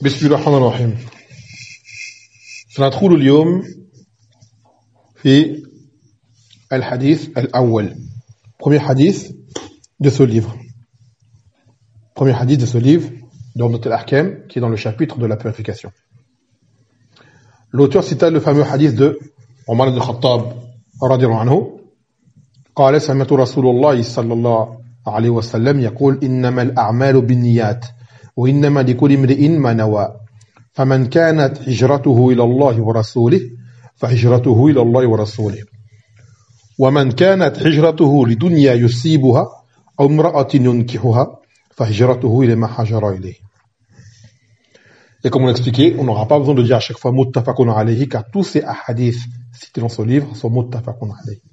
بسم الله الرحمن الرحيم. سندخل اليوم في الحديث الأول. Premier hadith de ce livre. Premier hadith de ce livre, dans notre al-Ahkam, qui est dans le chapitre de la purification. L'auteur cita le fameux hadith de Omar ibn Khattab radiyallahu anhu. قال سمعت رسول الله صلى الله عليه وسلم يقول إنما الأعمال بالنيات وإنما لكل امرئ ما نوى فمن كانت هجرته إلى الله ورسوله فهجرته إلى الله ورسوله ومن كانت هجرته لدنيا يصيبها أو امرأة ينكحها فهجرته إلى ما هاجر إليه. Et comme on l'a expliqué, on n'aura pas besoin de dire à chaque fois muttafaqun alayhi, car tous ces hadiths cités dans ce livre sont muttafaqun alayhi.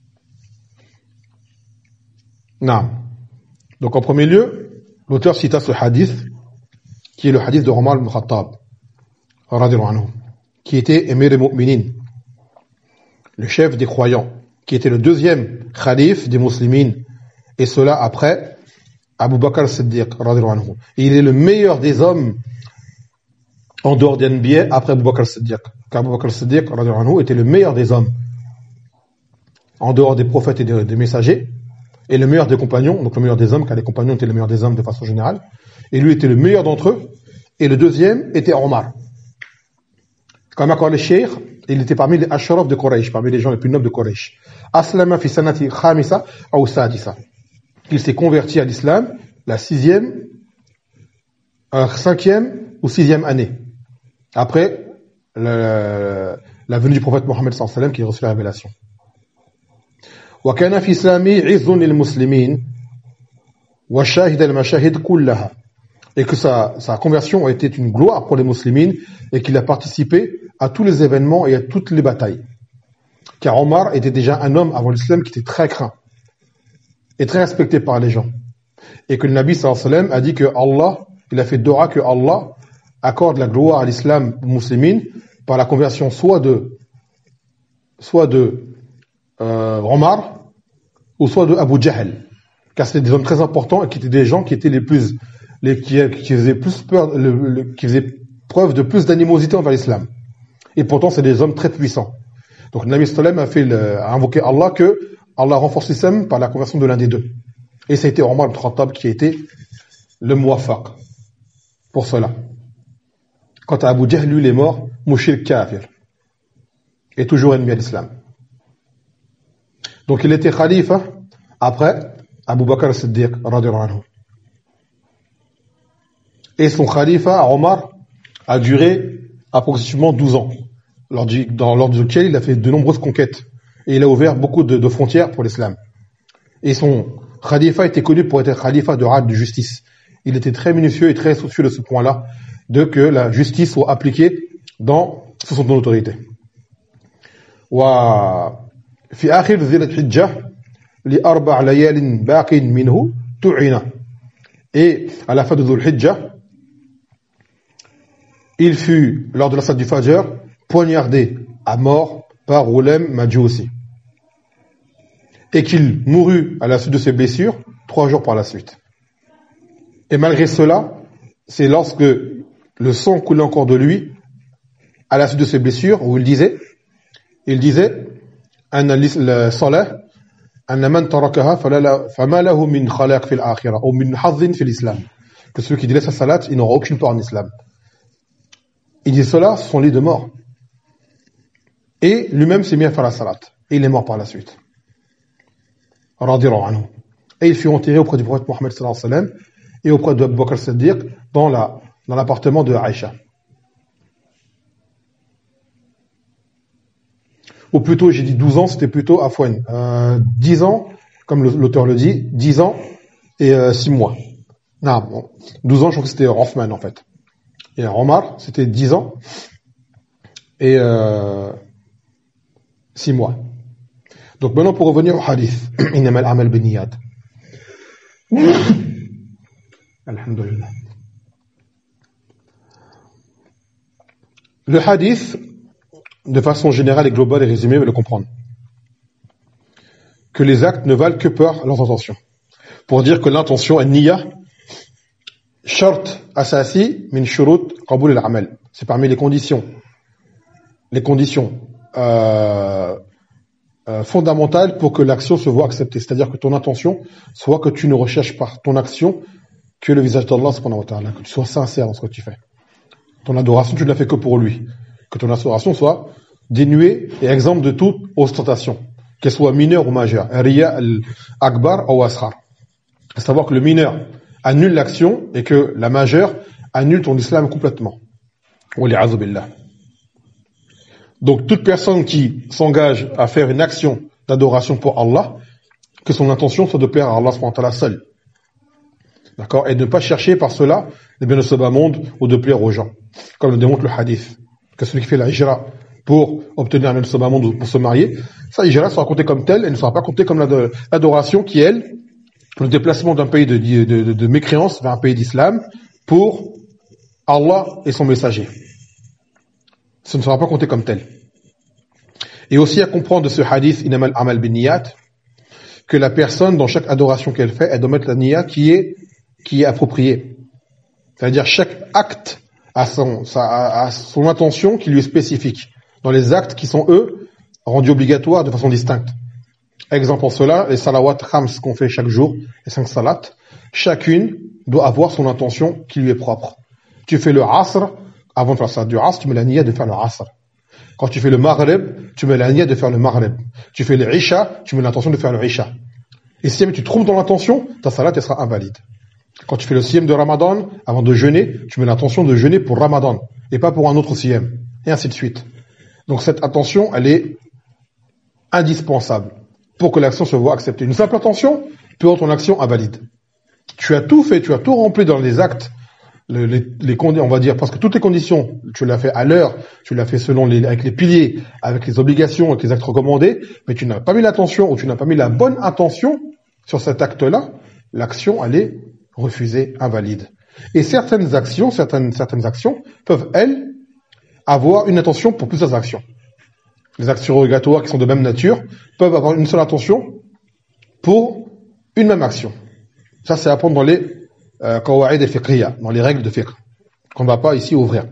Non. Donc en premier lieu, l'auteur cita ce hadith, qui est le hadith de Omar ibn Khattab, radiyallahu anhu, qui était Emir al-Mu'minin, le chef des croyants, qui était le deuxième khalif des musulmans, et cela après Abu Bakr as-Siddiq, radiyallahu anhu. Et il est le meilleur des hommes en dehors des Anbiya après Abu Bakr as-Siddiq. Car Abu Bakr as-Siddiq, radiyallahu anhu, était le meilleur des hommes en dehors des prophètes et des messagers, et le meilleur des compagnons, donc le meilleur des hommes, car les compagnons étaient les meilleurs des hommes de façon générale, et lui était le meilleur d'entre eux, et le deuxième était Omar. Comme encore le cheikh, il était parmi les ashraf de Quraysh, parmi les gens les plus nobles de Quraysh. Aslama fi sanati khamisa ou sadisa. Il s'est converti à l'islam la cinquième ou sixième année, après la venue du prophète Mohammed sallallahu alayhi wa sallam qui a reçu la révélation. وكان في إسلامي عز للمسلمين وشاهد المشاهد كلها, et que sa conversion a été une gloire pour les musulmans et qu'il a participé à tous les événements et à toutes les batailles. Car Omar était déjà un homme avant l'islam qui était très craint et très respecté par les gens, et que le Nabi sallallahu alayhi wa sallam a dit que Allah, il a fait dua que Allah accorde la gloire à l'islam aux musulmans par la conversion soit de Omar ou soit de Abu Jahl, car c'était des hommes très importants et qui étaient des gens qui étaient qui faisaient plus peur, qui faisaient preuve de plus d'animosité envers l'islam. Et pourtant, c'est des hommes très puissants. Donc, le Nabi sallallahu alayhi wa sallam a invoqué Allah que Allah renforce l'islam par la conversion de l'un des deux. Et ça a été Omar ibn Khattab qui a été le muwaffaq pour cela. Quant à Abu Jahl, lui, il est mort mushrik kafir et toujours ennemi à l'islam. Donc il était khalifa après Abu Bakr as-Siddiq radiyallahu anhu. Et son khalifa, Omar, a duré approximativement 12 ans, lors duquel il a fait de nombreuses conquêtes. Et il a ouvert beaucoup de frontières pour l'islam. Et son khalifa était connu pour être un khalifa de rad, de justice. Il était très minutieux et très soucieux de ce point-là, de que la justice soit appliquée sous son autorité. في آخر ذي الحجة لأربع ليال باق منه تعين. Et à la fin de Dhul Hijjah, il fut, lors de la salat du Fajr, poignardé à mort par Ghulem Majousi, et qu'il mourut à la suite de ses blessures 3 jours par la suite. Et malgré cela, c'est lorsque le sang coulait encore de lui à la suite de ses blessures, où il disait أن الصلاة أن من تركها فما له من خلاق في الآخرة أو من حظ في الإسلام, que ceux qui délaissent la salat, ils n'auront aucune part en islam. Il dit cela, ce sont les deux morts. Et lui-même s'est mis à faire la salat, et il est mort par la suite. Radiyallahu anhu. Et il fut enterré auprès du prophète Mohammed sallallahu alayhi wa sallam et auprès de Abu Bakr as-Siddiq dans l'appartement de Aïcha. Ou plutôt, j'ai dit 12 ans, c'était plutôt Afwan. 10 ans, comme l'auteur le dit, 10 ans et 6 mois. Non, bon, 12 ans, je crois que c'était Othman en fait. Et Omar, c'était 10 ans et 6 mois. Donc maintenant, pour revenir au hadith, Innama al-amal binniyat. Alhamdulillah. Le hadith, de façon générale et globale et résumée, mais le comprendre. Que les actes ne valent que par leurs intentions. Pour dire que l'intention, al-niyya, shart asasi min shurut qabul al-amal. C'est parmi les conditions fondamentales pour que l'action se voit acceptée. C'est-à-dire que ton intention soit que tu ne recherches par ton action que le visage d'Allah subhanahu wa ta'ala, que tu sois sincère dans ce que tu fais. Ton adoration, tu ne la fais que pour lui. Que ton adoration soit dénuée et exempte de toute ostentation, qu'elle soit mineure ou majeure. Riya al-akbar ou asghar. À savoir que le mineur annule l'action et que la majeure annule ton islam complètement. Wali'adhu billah. Donc toute personne qui s'engage à faire une action d'adoration pour Allah, que son intention soit de plaire à Allah subhanahu wa ta'ala seul. D'accord? Et de ne pas chercher par cela les biens de ce bas monde ou de plaire aux gens. Comme le démontre le hadith. Que celui qui fait la hijra pour obtenir un bien de ce bas monde ou pour se marier, sa hijra sera comptée comme telle et ne sera pas comptée comme l'adoration qui, elle, le déplacement d'un pays de mécréance vers un pays d'islam pour Allah et son messager. Ce ne sera pas compté comme tel. Et aussi à comprendre de ce hadith inamal amal bin niyat que la personne dans chaque adoration qu'elle fait, elle doit mettre la niya qui est appropriée. C'est-à-dire chaque acte a son intention qui lui est spécifique. Dans les actes qui sont eux rendus obligatoires de façon distincte. Exemple en cela, les salawat khams qu'on fait chaque jour, les 5 salats, chacune doit avoir son intention qui lui est propre. Tu fais le asr, avant de faire ça du asr, tu mets la niya de faire le asr. Quand tu fais le maghrib, tu mets la niya de faire le maghrib. Tu fais le isha, tu mets l'intention de faire le isha. Et si tu te trompes dans l'intention, ta salat elle sera invalide. Quand tu fais le siyam de Ramadan, avant de jeûner, tu mets l'intention de jeûner pour Ramadan et pas pour un autre siyam. Et ainsi de suite. Donc cette attention, elle est indispensable pour que l'action se voit acceptée. Une simple attention peut rendre ton action invalide. Tu as tout fait, tu as tout rempli dans les actes, les conditions, on va dire, parce que toutes les conditions, tu l'as fait à l'heure, tu l'as fait avec les piliers, avec les obligations, avec les actes recommandés, mais tu n'as pas mis l'attention ou tu n'as pas mis la bonne intention sur cet acte-là, l'action, elle est refusée, invalide. Et certaines actions peuvent, elles, avoir une intention pour plusieurs actions. Les actions obligatoires qui sont de même nature peuvent avoir une seule intention pour une même action. Ça, c'est à prendre dans les qawaid al-fiqhiyya, dans les règles de fiqh, qu'on ne va pas ici ouvrir.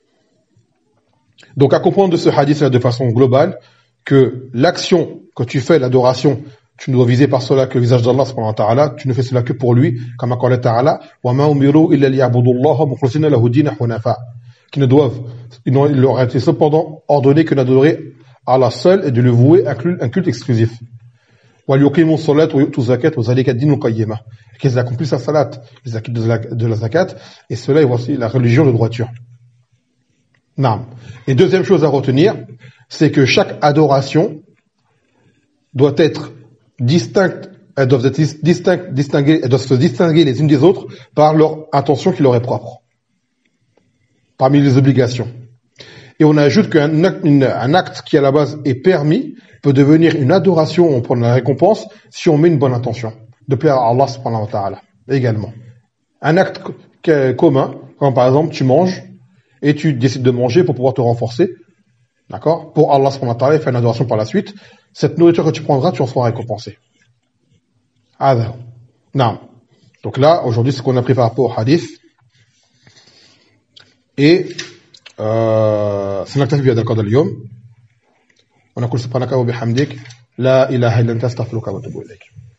Donc, à comprendre de ce hadith-là de façon globale, que l'action que tu fais, l'adoration, tu ne dois viser par cela que le visage d'Allah subhanahu wa ta'ala, tu ne fais cela que pour lui, comme a dit Allah ta'ala, wa ma umiru illa liya'budullaha mukhlisina lahu din hunafa, qui ne doivent, il leur a été cependant ordonné que d'adorer Allah seul et de lui vouer un culte exclusif. وَلْيُقِيمُوا الصَّلَاةَ وَيُؤْتُوا الزَّكَاةَ وَذَلِكَ الدِّينُ الْقَيِّمَةُ, qu'ils accomplissent la salat, les acquis de la zakat, et cela est voici la religion de droiture. Naam. Et deuxième chose à retenir, c'est que chaque adoration doit être distincte, elles doivent se distinguer les unes des autres par leur intention qui leur est propre, parmi les obligations. Et on ajoute qu'un acte qui à la base est permis peut devenir une adoration, on prend la récompense si on met une bonne intention de plaire à Allah subhanahu wa ta'ala également. Un acte commun, comme par exemple tu manges et tu décides de manger pour pouvoir te renforcer, d'accord, pour Allah subhanahu wa ta'ala, et faire une adoration par la suite, cette nourriture que tu prendras, tu en seras récompensé. Donc là, aujourd'hui, c'est ce qu'on a pris par rapport au hadith. Et سنكتفي بهذا القدر اليوم ونقول سبحانك وبحمدك لا إله إلا أنت أستغفرك وأتوب إليك.